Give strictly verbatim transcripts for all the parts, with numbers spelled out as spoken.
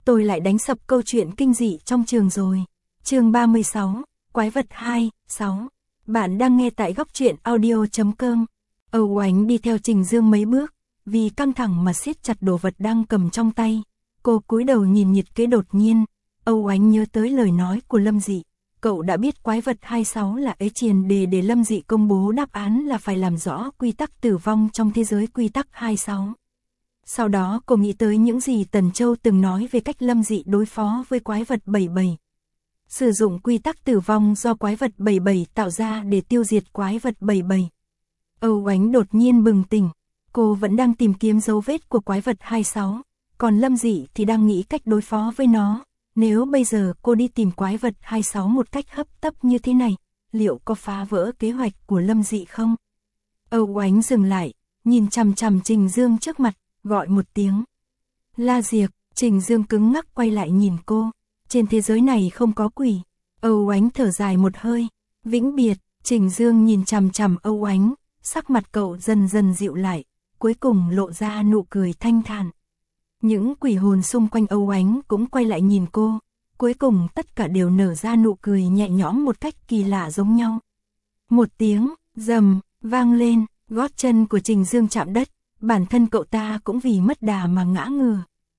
tôi lại đánh sập câu chuyện kinh dị trong trường rồi. Chương ba mươi sáu, Quái vật hai, sáu. Bạn đang nghe tại góc truyện audio chấm com. Âu Oánh đi theo Trình Dương mấy bước, vì căng thẳng mà siết chặt đồ vật đang cầm trong tay. Cô cúi đầu nhìn nhiệt kế đột nhiên, Âu Oánh nhớ tới lời nói của Lâm Dị. Cậu đã biết quái vật hai mươi sáu là ấy tiền đề để Lâm Dị công bố đáp án là phải làm rõ quy tắc tử vong trong thế giới quy tắc hai mươi sáu. Sau đó cô nghĩ tới những gì Tần Châu từng nói về cách Lâm Dị đối phó với quái vật bảy bảy. Sử dụng quy tắc tử vong do quái vật bảy bảy tạo ra để tiêu diệt quái vật bảy bảy. Âu Oánh đột nhiên bừng tỉnh, cô vẫn đang tìm kiếm dấu vết của quái vật hai mươi sáu, còn Lâm Dị thì đang nghĩ cách đối phó với nó. Nếu bây giờ cô đi tìm quái vật hai mươi sáu một cách hấp tấp như thế này, liệu có phá vỡ kế hoạch của Lâm Dị không? Âu Oánh dừng lại, nhìn chằm chằm Trình Dương trước mặt, gọi một tiếng. La Diệp. Trình Dương cứng ngắc quay lại nhìn cô. Trên thế giới này không có quỷ. Âu Oánh thở dài một hơi. Vĩnh biệt. Trình Dương nhìn chằm chằm Âu Oánh, sắc mặt cậu dần dần dịu lại, cuối cùng lộ ra nụ cười thanh thản. Những quỷ hồn xung quanh Âu Oánh cũng quay lại nhìn cô, cuối cùng tất cả đều nở ra nụ cười nhẹ nhõm một cách kỳ lạ giống nhau. Một tiếng rầm vang lên, gót chân của Trình Dương chạm đất, bản thân cậu ta cũng vì mất đà mà ngã ngửa.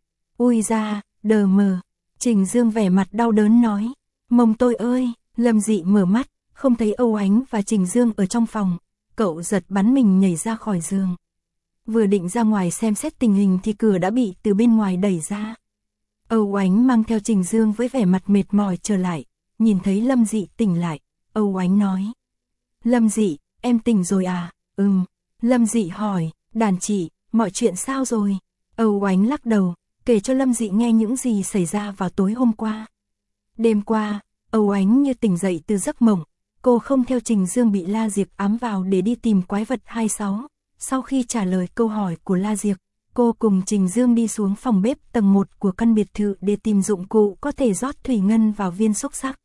Ui da, đờ mờ. Trình Dương vẻ mặt đau đớn nói, mông tôi ơi. Lâm Dị mở mắt, không thấy Âu Oánh và Trình Dương ở trong phòng, cậu giật bắn mình nhảy ra khỏi giường. Vừa định ra ngoài xem xét tình hình thì cửa đã bị từ bên ngoài đẩy ra. Âu Oánh mang theo Trình Dương với vẻ mặt mệt mỏi trở lại, nhìn thấy Lâm Dị tỉnh lại, Âu Oánh nói. Lâm Dị, em tỉnh rồi à? Ừm. Lâm Dị hỏi, đàn chị, mọi chuyện sao rồi? Âu Oánh lắc đầu, kể cho Lâm Dị nghe những gì xảy ra vào tối hôm qua. Đêm qua, Âu Oánh như tỉnh dậy từ giấc mộng, cô không theo Trình Dương bị La Diệp ám vào để đi tìm quái vật hai mươi sáu. Sau khi trả lời câu hỏi của La Diệp, cô cùng Trình Dương đi xuống phòng bếp tầng một của căn biệt thự để tìm dụng cụ có thể rót thủy ngân vào viên xúc xắc.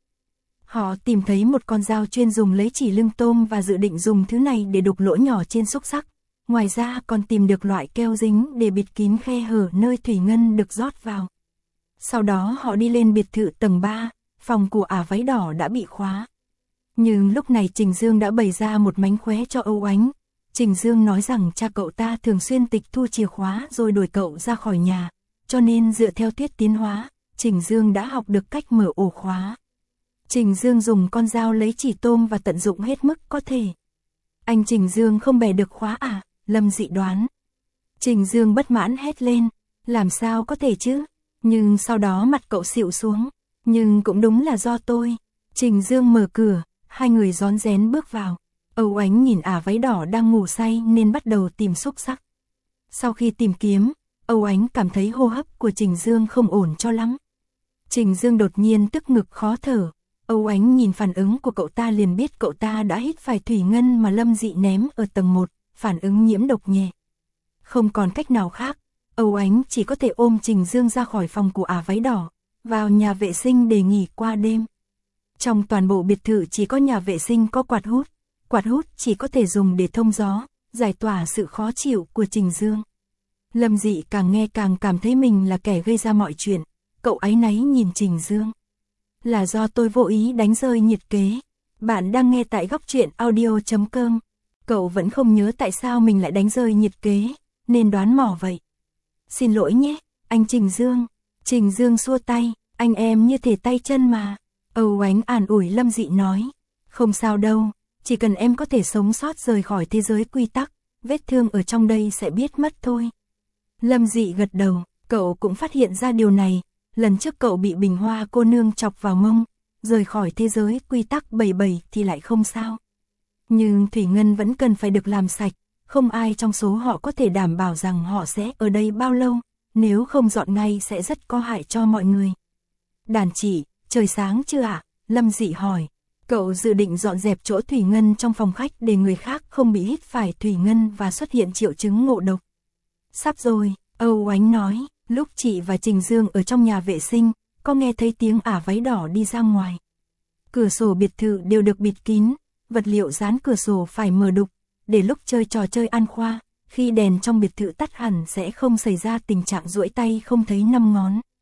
Họ tìm thấy một con dao chuyên dùng lấy chỉ lưng tôm và dự định dùng thứ này để đục lỗ nhỏ trên xúc xắc. Ngoài ra còn tìm được loại keo dính để bịt kín khe hở nơi thủy ngân được rót vào. Sau đó họ đi lên biệt thự tầng ba, phòng của ả váy đỏ đã bị khóa. Nhưng lúc này Trình Dương đã bày ra một mánh khóe cho Âu Oánh. Trình Dương nói rằng cha cậu ta thường xuyên tịch thu chìa khóa rồi đuổi cậu ra khỏi nhà, cho nên dựa theo thuyết tiến hóa, Trình Dương đã học được cách mở ổ khóa. Trình Dương dùng con dao lấy chỉ tôm và tận dụng hết mức có thể. Anh Trình Dương không bẻ được khóa à? Lâm Dị đoán. Trình Dương bất mãn hét lên, làm sao có thể chứ? Nhưng sau đó mặt cậu xịu xuống, nhưng cũng đúng là do tôi. Trình Dương mở cửa, hai người rón rén bước vào. Âu Oánh nhìn ả váy đỏ đang ngủ say nên bắt đầu tìm xúc xắc. Sau khi tìm kiếm, Âu Oánh cảm thấy hô hấp của Trình Dương không ổn cho lắm. Trình Dương đột nhiên tức ngực khó thở. Âu Oánh nhìn phản ứng của cậu ta liền biết cậu ta đã hít phải thủy ngân mà Lâm Dị ném ở tầng một, phản ứng nhiễm độc nhẹ. Không còn cách nào khác, Âu Oánh chỉ có thể ôm Trình Dương ra khỏi phòng của ả váy đỏ, vào nhà vệ sinh để nghỉ qua đêm. Trong toàn bộ biệt thự chỉ có nhà vệ sinh có quạt hút. Quạt hút chỉ có thể dùng để thông gió, giải tỏa sự khó chịu của Trình Dương. Lâm Dị càng nghe càng cảm thấy mình là kẻ gây ra mọi chuyện, cậu áy náy nhìn Trình Dương. Là do tôi vô ý đánh rơi nhiệt kế. Bạn đang nghe tại góc truyện audio chấm com. Cậu vẫn không nhớ tại sao mình lại đánh rơi nhiệt kế, nên đoán mò vậy. Xin lỗi nhé, anh Trình Dương. Trình Dương xua tay, anh em như thể tay chân mà. Âu Oánh an ủi Lâm Dị nói, không sao đâu. Chỉ cần em có thể sống sót rời khỏi thế giới quy tắc, vết thương ở trong đây sẽ biết mất thôi. Lâm Dị gật đầu, cậu cũng phát hiện ra điều này, lần trước cậu bị Bình Hoa cô nương chọc vào mông, rời khỏi thế giới quy tắc bảy bảy thì lại không sao. Nhưng thủy ngân vẫn cần phải được làm sạch, không ai trong số họ có thể đảm bảo rằng họ sẽ ở đây bao lâu, nếu không dọn ngay sẽ rất có hại cho mọi người. Đàn chị, trời sáng chưa ạ? Lâm Dị hỏi. Cậu dự định dọn dẹp chỗ thủy ngân trong phòng khách để người khác không bị hít phải thủy ngân và xuất hiện triệu chứng ngộ độc. Sắp rồi, Âu Oánh nói, lúc chị và Trình Dương ở trong nhà vệ sinh, có nghe thấy tiếng ả váy đỏ đi ra ngoài. Cửa sổ biệt thự đều được bịt kín, vật liệu dán cửa sổ phải mở đục, để lúc chơi trò chơi ăn khoa, khi đèn trong biệt thự tắt hẳn sẽ không xảy ra tình trạng duỗi tay không thấy năm ngón.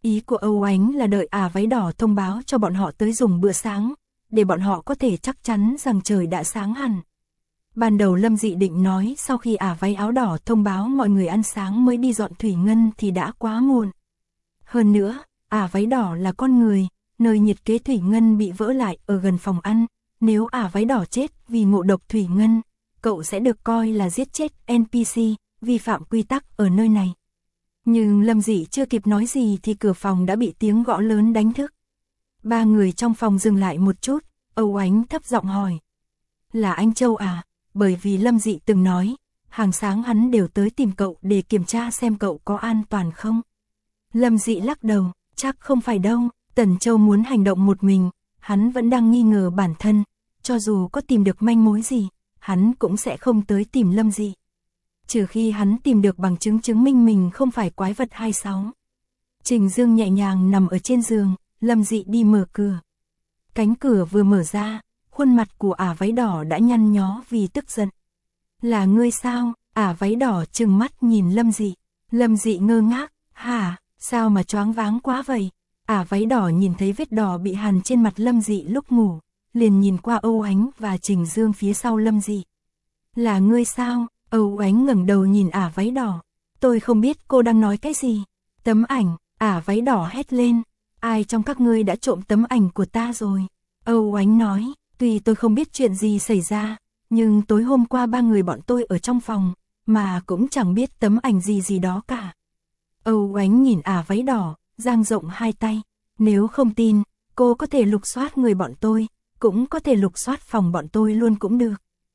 Ý của Âu Ánh là đợi ả váy đỏ thông báo cho bọn họ tới dùng bữa sáng, để bọn họ có thể chắc chắn rằng trời đã sáng hẳn. Ban đầu Lâm Dị định nói sau khi ả váy áo đỏ thông báo mọi người ăn sáng mới đi dọn thủy ngân thì đã quá muộn. Hơn nữa, ả váy đỏ là con người, nơi nhiệt kế thủy ngân bị vỡ lại ở gần phòng ăn, nếu ả váy đỏ chết vì ngộ độc thủy ngân, cậu sẽ được coi là giết chết en pê xê, vi phạm quy tắc ở nơi này. Nhưng Lâm Dị chưa kịp nói gì thì cửa phòng đã bị tiếng gõ lớn đánh thức. Ba người trong phòng dừng lại một chút, Âu Ánh thấp giọng hỏi. Là anh Châu à? Bởi vì Lâm Dị từng nói, hàng sáng hắn đều tới tìm cậu để kiểm tra xem cậu có an toàn không. Lâm Dị lắc đầu, chắc không phải đâu, Tần Châu muốn hành động một mình, hắn vẫn đang nghi ngờ bản thân, cho dù có tìm được manh mối gì, hắn cũng sẽ không tới tìm Lâm Dị. Trừ khi hắn tìm được bằng chứng chứng minh mình không phải quái vật hai sáu. Trình Dương nhẹ nhàng nằm ở trên giường, Lâm Dị đi mở cửa. Cánh cửa vừa mở ra, khuôn mặt của ả váy đỏ đã nhăn nhó vì tức giận. Là ngươi sao? Ả váy đỏ trừng mắt nhìn Lâm Dị. Lâm Dị ngơ ngác, hả, sao mà choáng váng quá vậy? Ả váy đỏ nhìn thấy vết đỏ bị hằn trên mặt Lâm Dị lúc ngủ, liền nhìn qua Âu Ánh và Trình Dương phía sau Lâm Dị. Là ngươi sao? Âu Ánh ngẩng đầu nhìn ả váy đỏ. Tôi không biết cô đang nói cái gì. Tấm ảnh, ả váy đỏ hét lên. Ai trong các ngươi đã trộm tấm ảnh của ta rồi? Âu Ánh nói, tuy tôi không biết chuyện gì xảy ra, nhưng tối hôm qua ba người bọn tôi ở trong phòng, mà cũng chẳng biết tấm ảnh gì gì đó cả. Âu Ánh nhìn ả váy đỏ, dang rộng hai tay. Nếu không tin, cô có thể lục soát người bọn tôi, cũng có thể lục soát phòng bọn tôi luôn cũng được.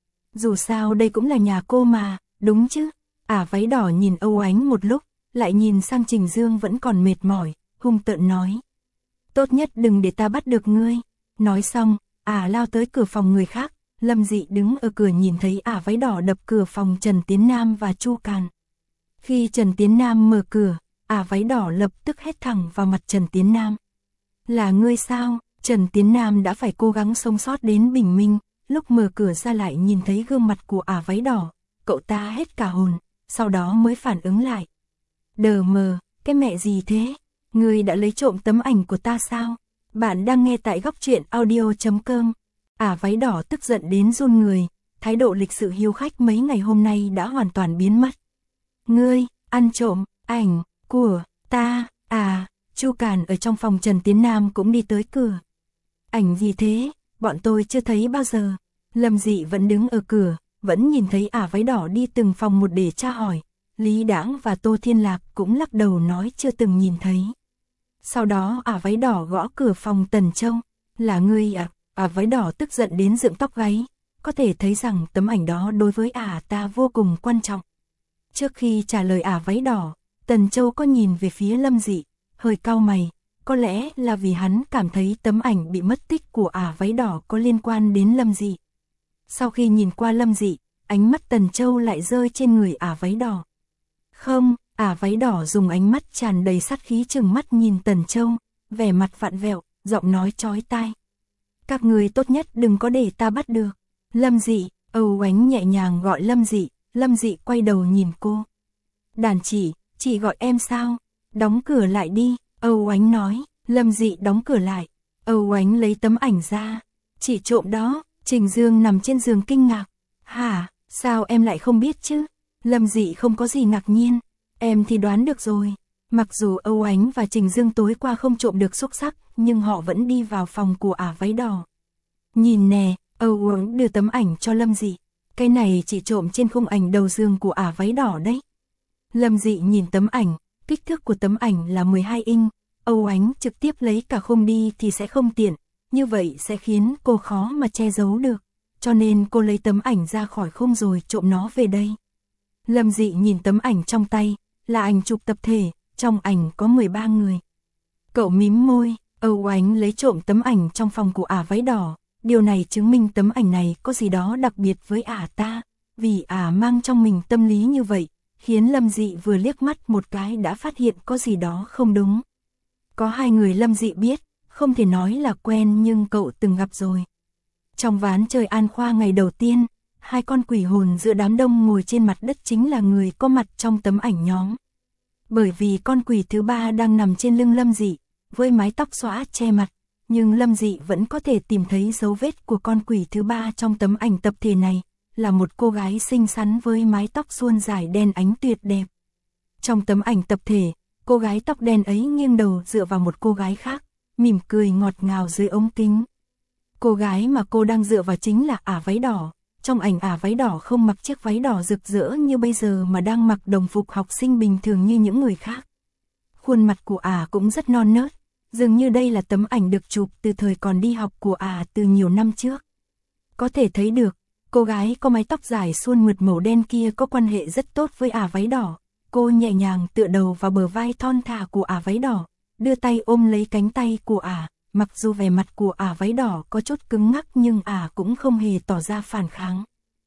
Dù sao đây cũng là nhà cô mà, đúng chứ? Ả váy đỏ nhìn Âu Ánh một lúc, lại nhìn sang Trình Dương vẫn còn mệt mỏi, hung tợn nói. Tốt nhất đừng để ta bắt được ngươi. Nói xong, ả lao tới cửa phòng người khác, Lâm Dị đứng ở cửa nhìn thấy ả váy đỏ đập cửa phòng Trần Tiến Nam và Chu Càn. Khi Trần Tiến Nam mở cửa, ả váy đỏ lập tức hét thẳng vào mặt Trần Tiến Nam. Là ngươi sao? Trần Tiến Nam đã phải cố gắng sống sót đến bình minh. Lúc mở cửa ra lại nhìn thấy gương mặt của ả váy đỏ, cậu ta hết cả hồn, sau đó mới phản ứng lại. Đờ mờ, cái mẹ gì thế? Ngươi đã lấy trộm tấm ảnh của ta sao? Bạn đang nghe tại góc truyện audio chấm com. Ả váy đỏ tức giận đến run người, thái độ lịch sự hiếu khách mấy ngày hôm nay đã hoàn toàn biến mất. Ngươi, ăn trộm, ảnh, của, ta, à, Chu Càn ở trong phòng Trần Tiến Nam cũng đi tới cửa. Ảnh gì thế? Bọn tôi chưa thấy bao giờ. Lâm Dị vẫn đứng ở cửa, vẫn nhìn thấy ả váy đỏ đi từng phòng một để tra hỏi. Lý Đãng và Tô Thiên Lạc cũng lắc đầu nói chưa từng nhìn thấy. Sau đó ả váy đỏ gõ cửa phòng Tần Châu. Là ngươi à? Ả váy đỏ tức giận đến dựng tóc gáy. Có thể thấy rằng tấm ảnh đó đối với ả ta vô cùng quan trọng. Trước khi trả lời ả váy đỏ, Tần Châu có nhìn về phía Lâm Dị, hơi cau mày. Có lẽ là vì hắn cảm thấy tấm ảnh bị mất tích của ả váy đỏ có liên quan đến Lâm Dị. Sau khi nhìn qua Lâm Dị, ánh mắt Tần Châu lại rơi trên người ả váy đỏ. Không, ả váy đỏ dùng ánh mắt tràn đầy sát khí trừng mắt nhìn Tần Châu, vẻ mặt vặn vẹo, giọng nói chói tai. Các người tốt nhất đừng có để ta bắt được. Lâm Dị, Âu Ánh nhẹ nhàng gọi Lâm Dị, Lâm Dị quay đầu nhìn cô. Đàn chỉ, chị gọi em sao? Đóng cửa lại đi. Âu Ánh nói, Lâm Dị đóng cửa lại. Âu Ánh lấy tấm ảnh ra. Chị trộm đó. Trình Dương nằm trên giường kinh ngạc. Hả, sao em lại không biết chứ? Lâm Dị không có gì ngạc nhiên. Em thì đoán được rồi. Mặc dù Âu Ánh và Trình Dương tối qua không trộm được xúc xắc, nhưng họ vẫn đi vào phòng của ả váy đỏ. Nhìn nè, Âu Ánh đưa tấm ảnh cho Lâm Dị. Cái này chị trộm trên khung ảnh đầu giường của ả váy đỏ đấy. Lâm Dị nhìn tấm ảnh. Kích thước của tấm ảnh là mười hai inch, Âu Ánh trực tiếp lấy cả khung đi thì sẽ không tiện, như vậy sẽ khiến cô khó mà che giấu được, cho nên cô lấy tấm ảnh ra khỏi khung rồi trộm nó về đây. Lâm Dị nhìn tấm ảnh trong tay, là ảnh chụp tập thể, trong ảnh có mười ba người. Cậu mím môi, Âu Ánh lấy trộm tấm ảnh trong phòng của ả váy đỏ, điều này chứng minh tấm ảnh này có gì đó đặc biệt với ả ta, vì ả mang trong mình tâm lý như vậy. Khiến Lâm Dị vừa liếc mắt một cái đã phát hiện có gì đó không đúng. Có hai người Lâm Dị biết, không thể nói là quen nhưng cậu từng gặp rồi. Trong ván chơi An Khoa ngày đầu tiên, hai con quỷ hồn giữa đám đông ngồi trên mặt đất chính là người có mặt trong tấm ảnh nhóm. Bởi vì con quỷ thứ ba đang nằm trên lưng Lâm Dị, với mái tóc xõa che mặt, nhưng Lâm Dị vẫn có thể tìm thấy dấu vết của con quỷ thứ ba trong tấm ảnh tập thể này, là một cô gái xinh xắn với mái tóc suôn dài đen ánh tuyệt đẹp. Trong tấm ảnh tập thể, cô gái tóc đen ấy nghiêng đầu dựa vào một cô gái khác, mỉm cười ngọt ngào dưới ống kính. Cô gái mà cô đang dựa vào chính là ả váy đỏ. Trong ảnh ả váy đỏ không mặc chiếc váy đỏ rực rỡ như bây giờ mà đang mặc đồng phục học sinh bình thường như những người khác. Khuôn mặt của ả cũng rất non nớt, dường như đây là tấm ảnh được chụp từ thời còn đi học của ả từ nhiều năm trước. Có thể thấy được, cô gái có mái tóc dài suôn mượt màu đen kia có quan hệ rất tốt với ả váy đỏ. Cô nhẹ nhàng tựa đầu vào bờ vai thon thả của ả váy đỏ, đưa tay ôm lấy cánh tay của ả. Mặc dù vẻ mặt của ả váy đỏ có chút cứng ngắc nhưng ả cũng không hề tỏ ra phản kháng.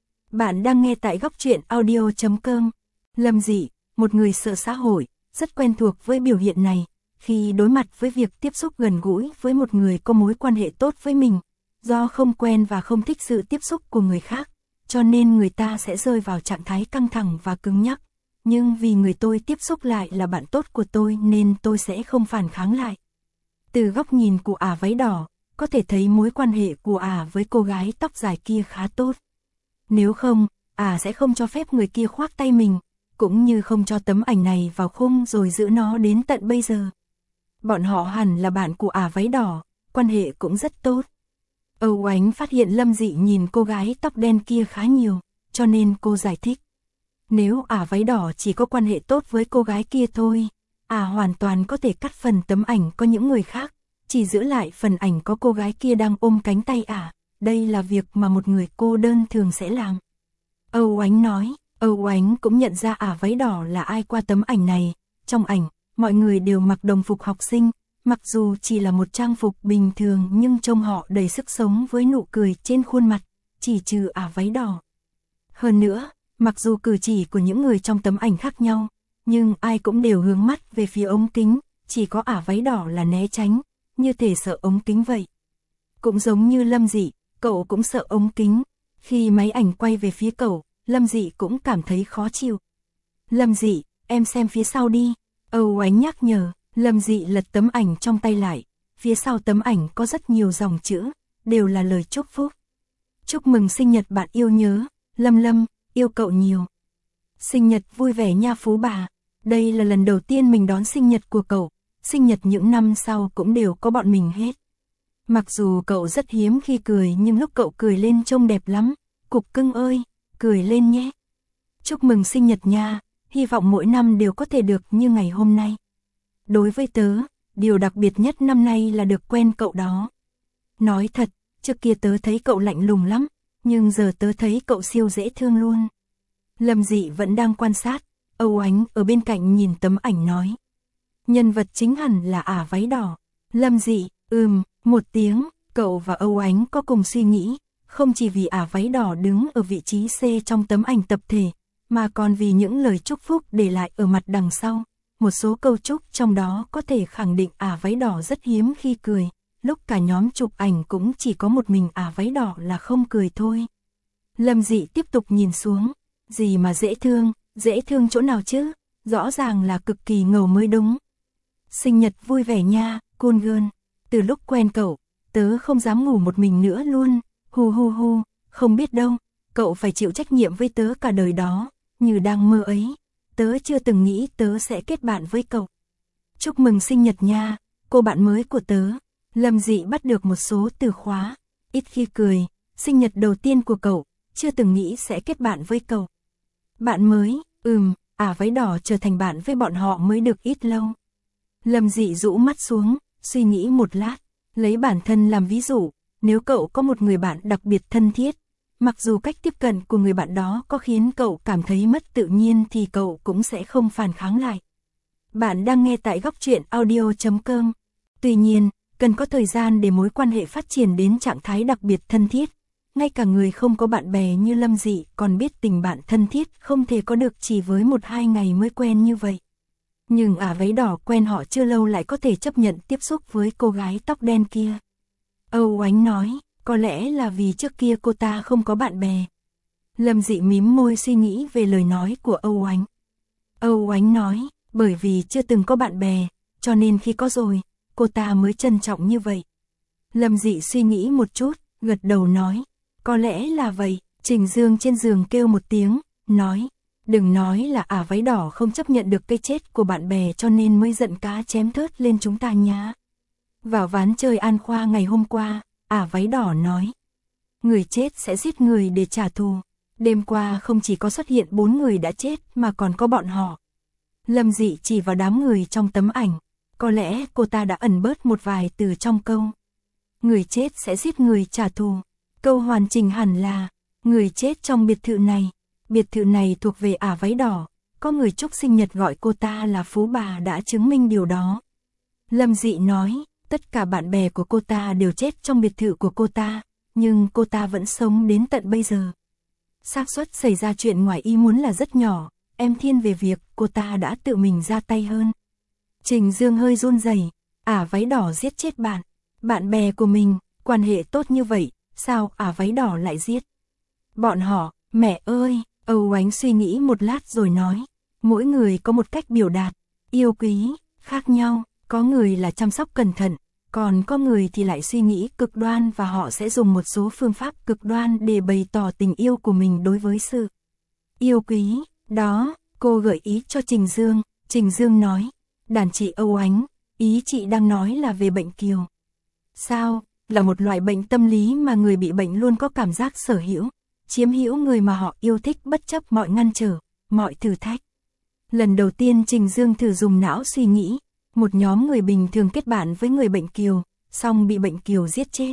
Bạn đang nghe tại góc truyện audio chấm com. Lâm Dị, một người sợ xã hội, rất quen thuộc với biểu hiện này. Khi đối mặt với việc tiếp xúc gần gũi với một người có mối quan hệ tốt với mình, do không quen và không thích sự tiếp xúc của người khác, cho nên người ta sẽ rơi vào trạng thái căng thẳng và cứng nhắc. Nhưng vì người tôi tiếp xúc lại là bạn tốt của tôi nên tôi sẽ không phản kháng lại. Từ góc nhìn của ả váy đỏ, có thể thấy mối quan hệ của ả với cô gái tóc dài kia khá tốt. Nếu không, ả sẽ không cho phép người kia khoác tay mình, cũng như không cho tấm ảnh này vào khung rồi giữ nó đến tận bây giờ. Bọn họ hẳn là bạn của ả váy đỏ, quan hệ cũng rất tốt. Âu Oánh phát hiện Lâm Dị nhìn cô gái tóc đen kia khá nhiều, cho nên cô giải thích. Nếu ả váy đỏ chỉ có quan hệ tốt với cô gái kia thôi, ả hoàn toàn có thể cắt phần tấm ảnh có những người khác, chỉ giữ lại phần ảnh có cô gái kia đang ôm cánh tay ả. Đây là việc mà một người cô đơn thường sẽ làm. Âu Oánh nói, Âu Oánh cũng nhận ra ả váy đỏ là ai qua tấm ảnh này. Trong ảnh, mọi người đều mặc đồng phục học sinh, mặc dù chỉ là một trang phục bình thường nhưng trông họ đầy sức sống với nụ cười trên khuôn mặt, chỉ trừ ả váy đỏ. Hơn nữa, mặc dù cử chỉ của những người trong tấm ảnh khác nhau, nhưng ai cũng đều hướng mắt về phía ống kính, chỉ có ả váy đỏ là né tránh, như thể sợ ống kính vậy. Cũng giống như Lâm Dị, cậu cũng sợ ống kính. Khi máy ảnh quay về phía cậu, Lâm Dị cũng cảm thấy khó chịu. Lâm Dị, em xem phía sau đi. Âu Oánh nhắc nhở. Lâm Dị lật tấm ảnh trong tay lại. Phía sau tấm ảnh có rất nhiều dòng chữ, đều là lời chúc phúc. Chúc mừng sinh nhật bạn yêu nhớ, Lâm Lâm, yêu cậu nhiều. Sinh nhật vui vẻ nha Phú bà. Đây là lần đầu tiên mình đón sinh nhật của cậu. Sinh nhật những năm sau cũng đều có bọn mình hết. Mặc dù cậu rất hiếm khi cười nhưng lúc cậu cười lên trông đẹp lắm. Cục cưng ơi, cười lên nhé. Chúc mừng sinh nhật nha, hy vọng mỗi năm đều có thể được như ngày hôm nay. Đối với tớ, điều đặc biệt nhất năm nay là được quen cậu đó. Nói thật, trước kia tớ thấy cậu lạnh lùng lắm, nhưng giờ tớ thấy cậu siêu dễ thương luôn. Lâm Dị vẫn đang quan sát, Âu Oánh ở bên cạnh nhìn tấm ảnh nói. Nhân vật chính hẳn là ả váy đỏ. Lâm Dị, ừm, một tiếng, cậu và Âu Oánh có cùng suy nghĩ, không chỉ vì ả váy đỏ đứng ở vị trí C trong tấm ảnh tập thể, mà còn vì những lời chúc phúc để lại ở mặt đằng sau. Một số câu chúc trong đó có thể khẳng định ả váy đỏ rất hiếm khi cười, lúc cả nhóm chụp ảnh cũng chỉ có một mình ả váy đỏ là không cười thôi. Lâm Dị tiếp tục nhìn xuống, gì mà dễ thương, dễ thương chỗ nào chứ, rõ ràng là cực kỳ ngầu mới đúng. Sinh nhật vui vẻ nha, cool girl. Từ lúc quen cậu, tớ không dám ngủ một mình nữa luôn. Hu hu hu, không biết đâu, cậu phải chịu trách nhiệm với tớ cả đời đó. Như đang mơ ấy, tớ chưa từng nghĩ tớ sẽ kết bạn với cậu. Chúc mừng sinh nhật nha, cô bạn mới của tớ. Lâm Dị bắt được một số từ khóa. Ít khi cười, sinh nhật đầu tiên của cậu, chưa từng nghĩ sẽ kết bạn với cậu. Bạn mới, ừm, ả váy đỏ trở thành bạn với bọn họ mới được ít lâu. Lâm Dị rũ mắt xuống, suy nghĩ một lát, lấy bản thân làm ví dụ, nếu cậu có một người bạn đặc biệt thân thiết, mặc dù cách tiếp cận của người bạn đó có khiến cậu cảm thấy mất tự nhiên thì cậu cũng sẽ không phản kháng lại. Bạn đang nghe tại góc truyện audio chấm com. Tuy nhiên, cần có thời gian để mối quan hệ phát triển đến trạng thái đặc biệt thân thiết. Ngay cả người không có bạn bè như Lâm Dị còn biết tình bạn thân thiết không thể có được chỉ với một hai ngày mới quen như vậy. Nhưng ả váy đỏ quen họ chưa lâu lại có thể chấp nhận tiếp xúc với cô gái tóc đen kia. Âu Oánh nói, có lẽ là vì trước kia cô ta không có bạn bè. Lâm Dị mím môi suy nghĩ về lời nói của Âu Oánh. Âu Oánh nói, Bởi vì chưa từng có bạn bè, cho nên khi có rồi, cô ta mới trân trọng như vậy. Lâm Dị suy nghĩ một chút, gật đầu nói, có lẽ là vậy. Trình Dương trên giường kêu một tiếng, nói, đừng nói là ả váy đỏ không chấp nhận được cái chết của bạn bè cho nên mới giận cá chém thớt lên chúng ta nhá. Vào ván chơi An Khoa ngày hôm qua, ả váy đỏ nói, người chết sẽ giết người để trả thù. Đêm qua không chỉ có xuất hiện bốn người đã chết mà còn có bọn họ. Lâm Dị chỉ vào đám người trong tấm ảnh, có lẽ cô ta đã ẩn bớt một vài từ trong câu. Người chết sẽ giết người trả thù. Câu hoàn chỉnh hẳn là, người chết trong biệt thự này. Biệt thự này thuộc về ả váy đỏ, có người chúc sinh nhật gọi cô ta là phú bà đã chứng minh điều đó. Lâm Dị nói, tất cả bạn bè của cô ta đều chết trong biệt thự của cô ta, nhưng cô ta vẫn sống đến tận bây giờ. Xác suất xảy ra chuyện ngoài ý muốn là rất nhỏ, em thiên về việc cô ta đã tự mình ra tay hơn. Trình Dương hơi run rẩy, ả váy đỏ giết chết bạn, bạn bè của mình, quan hệ tốt như vậy, sao ả váy đỏ lại giết? Bọn họ, mẹ ơi, Âu Ánh suy nghĩ một lát rồi nói, mỗi người có một cách biểu đạt, yêu quý, khác nhau, có người là chăm sóc cẩn thận, còn có người thì lại suy nghĩ cực đoan và họ sẽ dùng một số phương pháp cực đoan để bày tỏ tình yêu của mình đối với sự yêu quý. Đó, cô gợi ý cho Trình Dương, Trình Dương nói, đàn chị Âu Ánh, ý chị đang nói là về bệnh kiều. Sao, là một loại bệnh tâm lý mà người bị bệnh luôn có cảm giác sở hữu, chiếm hữu người mà họ yêu thích bất chấp mọi ngăn trở, mọi thử thách. Lần đầu tiên Trình Dương thử dùng não suy nghĩ, một nhóm người bình thường kết bạn với người bệnh kiều, xong bị bệnh kiều giết chết.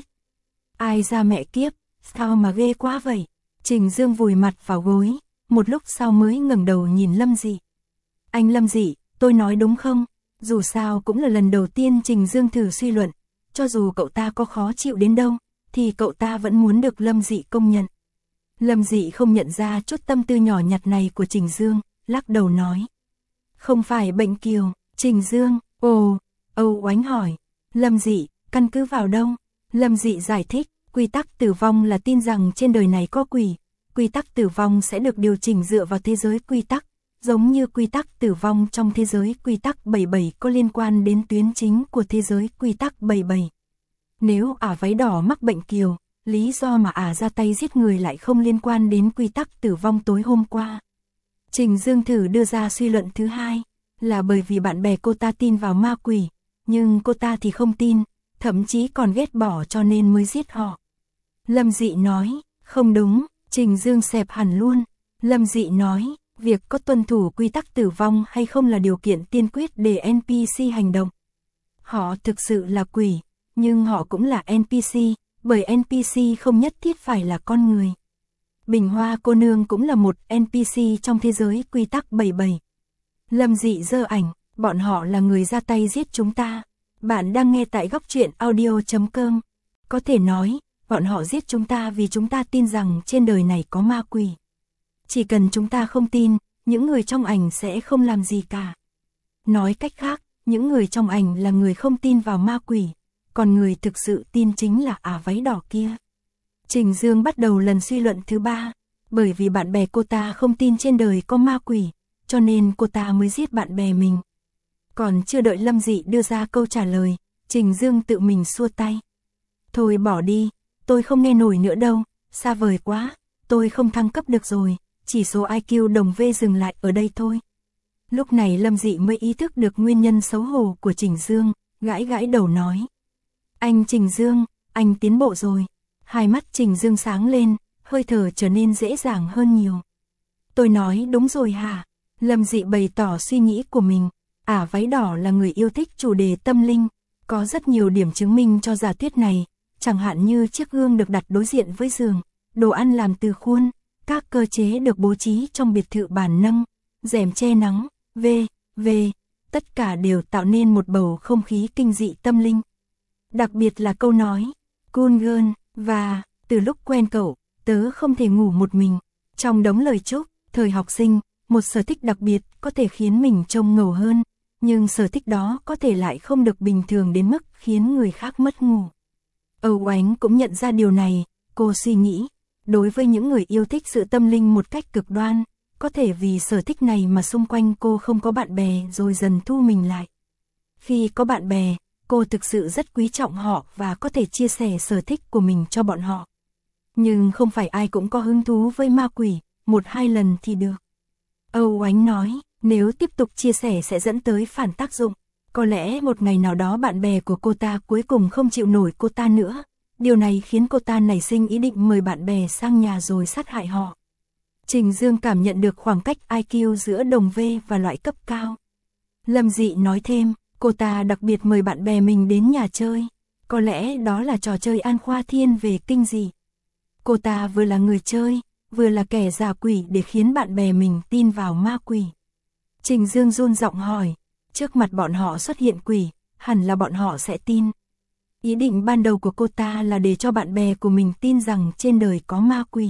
Ai ra mẹ kiếp, sao mà ghê quá vậy? Trình Dương vùi mặt vào gối, một lúc sau mới ngẩng đầu nhìn Lâm Dị. Anh Lâm Dị, tôi nói đúng không? Dù sao cũng là lần đầu tiên Trình Dương thử suy luận, cho dù cậu ta có khó chịu đến đâu, thì cậu ta vẫn muốn được Lâm Dị công nhận. Lâm Dị không nhận ra chút tâm tư nhỏ nhặt này của Trình Dương, lắc đầu nói. Không phải bệnh kiều. Trình Dương, ồ, Âu Oánh hỏi. Lâm Dị, căn cứ vào đâu? Lâm Dị giải thích, quy tắc tử vong là tin rằng trên đời này có quỷ. Quy tắc tử vong sẽ được điều chỉnh dựa vào thế giới quy tắc, giống như quy tắc tử vong trong thế giới quy tắc bảy mươi bảy có liên quan đến tuyến chính của thế giới quy tắc bảy mươi bảy. Nếu ả váy đỏ mắc bệnh kiều, lý do mà ả ra tay giết người lại không liên quan đến quy tắc tử vong tối hôm qua. Trình Dương thử đưa ra suy luận thứ hai, là bởi vì bạn bè cô ta tin vào ma quỷ, nhưng cô ta thì không tin, thậm chí còn ghét bỏ cho nên mới giết họ. Lâm Dị nói, không đúng. Trình Dương xẹp hẳn luôn. Lâm Dị nói, việc có tuân thủ quy tắc tử vong hay không là điều kiện tiên quyết để en pê xê hành động. Họ thực sự là quỷ, nhưng họ cũng là en pê xê, bởi en pê xê không nhất thiết phải là con người. Bình Hoa cô nương cũng là một en pê xê trong thế giới quy tắc bảy mươi bảy. Lâm Dị giơ ảnh, bọn họ là người ra tay giết chúng ta. Bạn đang nghe tại góc truyện audio chấm com. Có thể nói, bọn họ giết chúng ta vì chúng ta tin rằng trên đời này có ma quỷ. Chỉ cần chúng ta không tin, những người trong ảnh sẽ không làm gì cả. Nói cách khác, những người trong ảnh là người không tin vào ma quỷ, còn người thực sự tin chính là ả váy đỏ kia. Trình Dương bắt đầu lần suy luận thứ ba, bởi vì bạn bè cô ta không tin trên đời có ma quỷ, cho nên cô ta mới giết bạn bè mình. Còn chưa đợi Lâm Dị đưa ra câu trả lời, Trình Dương tự mình xua tay. Thôi bỏ đi, tôi không nghe nổi nữa đâu, xa vời quá, tôi không thăng cấp được rồi, chỉ số i kiu đồng V dừng lại ở đây thôi. Lúc này Lâm Dị mới ý thức được nguyên nhân xấu hổ của Trình Dương, gãi gãi đầu nói. Anh Trình Dương, anh tiến bộ rồi. Hai mắt Trình Dương sáng lên, hơi thở trở nên dễ dàng hơn nhiều. Tôi nói đúng rồi hả? Lâm Dị bày tỏ suy nghĩ của mình. Ả váy đỏ là người yêu thích chủ đề tâm linh, có rất nhiều điểm chứng minh cho giả thuyết này, chẳng hạn như chiếc gương được đặt đối diện với giường, đồ ăn làm từ khuôn, các cơ chế được bố trí trong biệt thự bàn nâng, rèm che nắng, v, v, tất cả đều tạo nên một bầu không khí kinh dị tâm linh. Đặc biệt là câu nói, cool girl, và, từ lúc quen cậu, tớ không thể ngủ một mình. Trong đống lời chúc, thời học sinh, một sở thích đặc biệt có thể khiến mình trông ngầu hơn, nhưng sở thích đó có thể lại không được bình thường đến mức khiến người khác mất ngủ. Âu Ánh cũng nhận ra điều này, cô suy nghĩ, đối với những người yêu thích sự tâm linh một cách cực đoan, có thể vì sở thích này mà xung quanh cô không có bạn bè rồi dần thu mình lại. Khi có bạn bè, cô thực sự rất quý trọng họ và có thể chia sẻ sở thích của mình cho bọn họ. Nhưng không phải ai cũng có hứng thú với ma quỷ, một hai lần thì được. Âu Oánh nói, nếu tiếp tục chia sẻ sẽ dẫn tới phản tác dụng. Có lẽ một ngày nào đó bạn bè của cô ta cuối cùng không chịu nổi cô ta nữa. Điều này khiến cô ta nảy sinh ý định mời bạn bè sang nhà rồi sát hại họ. Trình Dương cảm nhận được khoảng cách i kiu giữa đồng V và loại cấp cao. Lâm Dị nói thêm, cô ta đặc biệt mời bạn bè mình đến nhà chơi. Có lẽ đó là trò chơi An Khoa Thiên về kinh dị. Cô ta vừa là người chơi, vừa là kẻ giả quỷ để khiến bạn bè mình tin vào ma quỷ. Trình Dương run giọng hỏi, trước mặt bọn họ xuất hiện quỷ, hẳn là bọn họ sẽ tin. Ý định ban đầu của cô ta là để cho bạn bè của mình tin rằng trên đời có ma quỷ.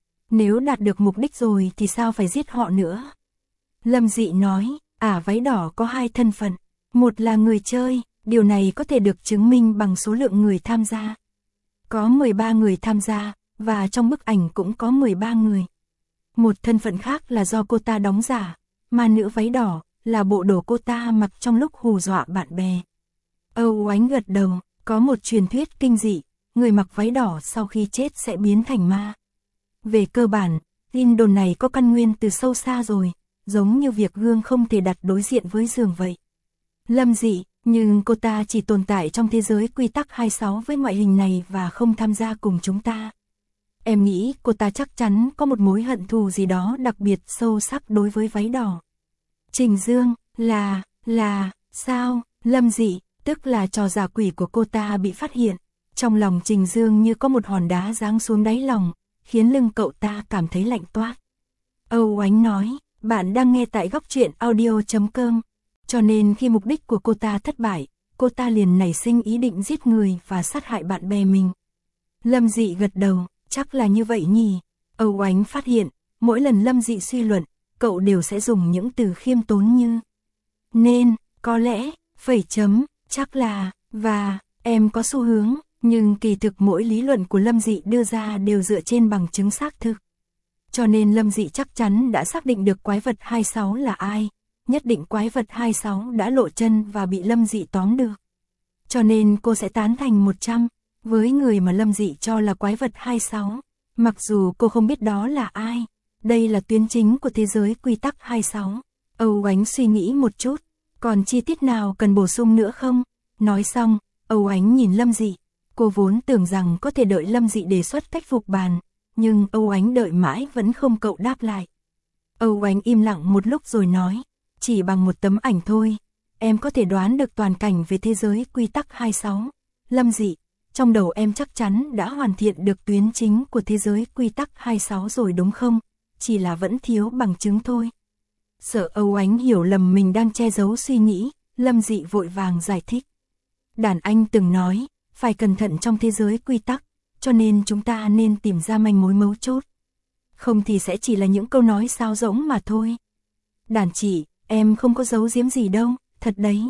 Nếu đạt được mục đích rồi thì sao phải giết họ nữa? Lâm Dị nói, ả váy đỏ có hai thân phận. Một là người chơi, điều này có thể được chứng minh bằng số lượng người tham gia. Có mười ba người tham gia, và trong bức ảnh cũng có mười ba người. Một thân phận khác là do cô ta đóng giả, ma nữ váy đỏ, là bộ đồ cô ta mặc trong lúc hù dọa bạn bè. Âu Oánh gật đầu, có một truyền thuyết kinh dị, người mặc váy đỏ sau khi chết sẽ biến thành ma. Về cơ bản, tin đồn này có căn nguyên từ sâu xa rồi, giống như việc gương không thể đặt đối diện với giường vậy. Lâm Dị, nhưng cô ta chỉ tồn tại trong thế giới quy tắc hai mươi sáu với ngoại hình này và không tham gia cùng chúng ta. Em nghĩ cô ta chắc chắn có một mối hận thù gì đó đặc biệt sâu sắc đối với váy đỏ. Trình Dương, là, là, sao, Lâm Dị, tức là trò giả quỷ của cô ta bị phát hiện. Trong lòng Trình Dương như có một hòn đá giáng xuống đáy lòng, khiến lưng cậu ta cảm thấy lạnh toát. Âu Oánh nói, bạn đang nghe tại góc truyện audio chấm com. Cho nên khi mục đích của cô ta thất bại, cô ta liền nảy sinh ý định giết người và sát hại bạn bè mình. Lâm Dị gật đầu, chắc là như vậy nhỉ. Âu Oánh phát hiện, mỗi lần Lâm Dị suy luận, cậu đều sẽ dùng những từ khiêm tốn như nên, có lẽ, phẩy chấm, chắc là, và, em có xu hướng, nhưng kỳ thực mỗi lý luận của Lâm Dị đưa ra đều dựa trên bằng chứng xác thực. Cho nên Lâm Dị chắc chắn đã xác định được quái vật hai mươi sáu là ai, nhất định quái vật hai mươi sáu đã lộ chân và bị Lâm Dị tóm được. Cho nên cô sẽ tán thành một trăm với người mà Lâm Dị cho là quái vật hai mươi sáu, mặc dù cô không biết đó là ai. Đây là tuyến chính của thế giới quy tắc hai mươi sáu. Âu Oánh suy nghĩ một chút, còn chi tiết nào cần bổ sung nữa không? Nói xong, Âu Oánh nhìn Lâm Dị. Cô vốn tưởng rằng có thể đợi Lâm Dị đề xuất cách phục bàn, nhưng Âu Oánh đợi mãi vẫn không cậu đáp lại. Âu Oánh im lặng một lúc rồi nói, chỉ bằng một tấm ảnh thôi, em có thể đoán được toàn cảnh về thế giới quy tắc hai mươi sáu. Lâm Dị, trong đầu em chắc chắn đã hoàn thiện được tuyến chính của thế giới quy tắc hai mươi sáu rồi đúng không? Chỉ là vẫn thiếu bằng chứng thôi. Sợ Âu Oánh hiểu lầm mình đang che giấu suy nghĩ, Lâm Dị vội vàng giải thích. Đàn anh từng nói, phải cẩn thận trong thế giới quy tắc, cho nên chúng ta nên tìm ra manh mối mấu chốt. Không thì sẽ chỉ là những câu nói sáo rỗng mà thôi. Đàn chị, em không có giấu giếm gì đâu, thật đấy.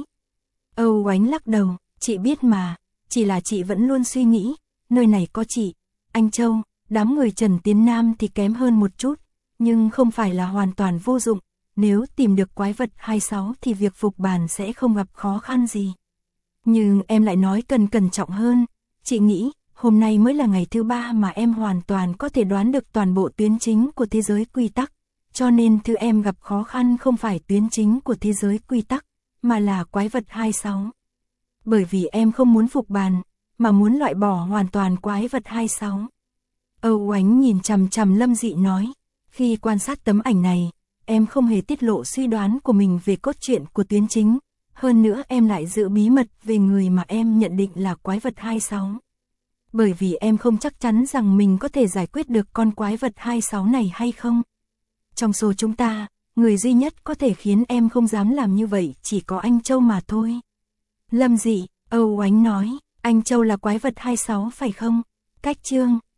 Âu Oánh lắc đầu, chị biết mà, chỉ là chị vẫn luôn suy nghĩ, nơi này có chị, anh Châu, đám người Trần Tiến Nam thì kém hơn một chút, nhưng không phải là hoàn toàn vô dụng. Nếu tìm được quái vật hai mươi sáu thì việc phục bàn sẽ không gặp khó khăn gì. Nhưng em lại nói cần cẩn trọng hơn. Chị nghĩ, hôm nay mới là ngày thứ ba mà em hoàn toàn có thể đoán được toàn bộ tuyến chính của thế giới quy tắc. Cho nên thứ em gặp khó khăn không phải tuyến chính của thế giới quy tắc, mà là quái vật hai mươi sáu. Bởi vì em không muốn phục bàn, mà muốn loại bỏ hoàn toàn quái vật hai mươi sáu. Âu Oánh nhìn chằm chằm Lâm Dị nói, khi quan sát tấm ảnh này, em không hề tiết lộ suy đoán của mình về cốt truyện của tuyến chính. Hơn nữa em lại giữ bí mật về người mà em nhận định là quái vật hai mươi sáu. Bởi vì em không chắc chắn rằng mình có thể giải quyết được con quái vật hai mươi sáu này hay không. Trong số chúng ta, người duy nhất có thể khiến em không dám làm như vậy chỉ có anh Châu mà thôi. Lâm Dị, Âu Oánh nói, anh Châu là quái vật hai mươi sáu phải không? Cách chương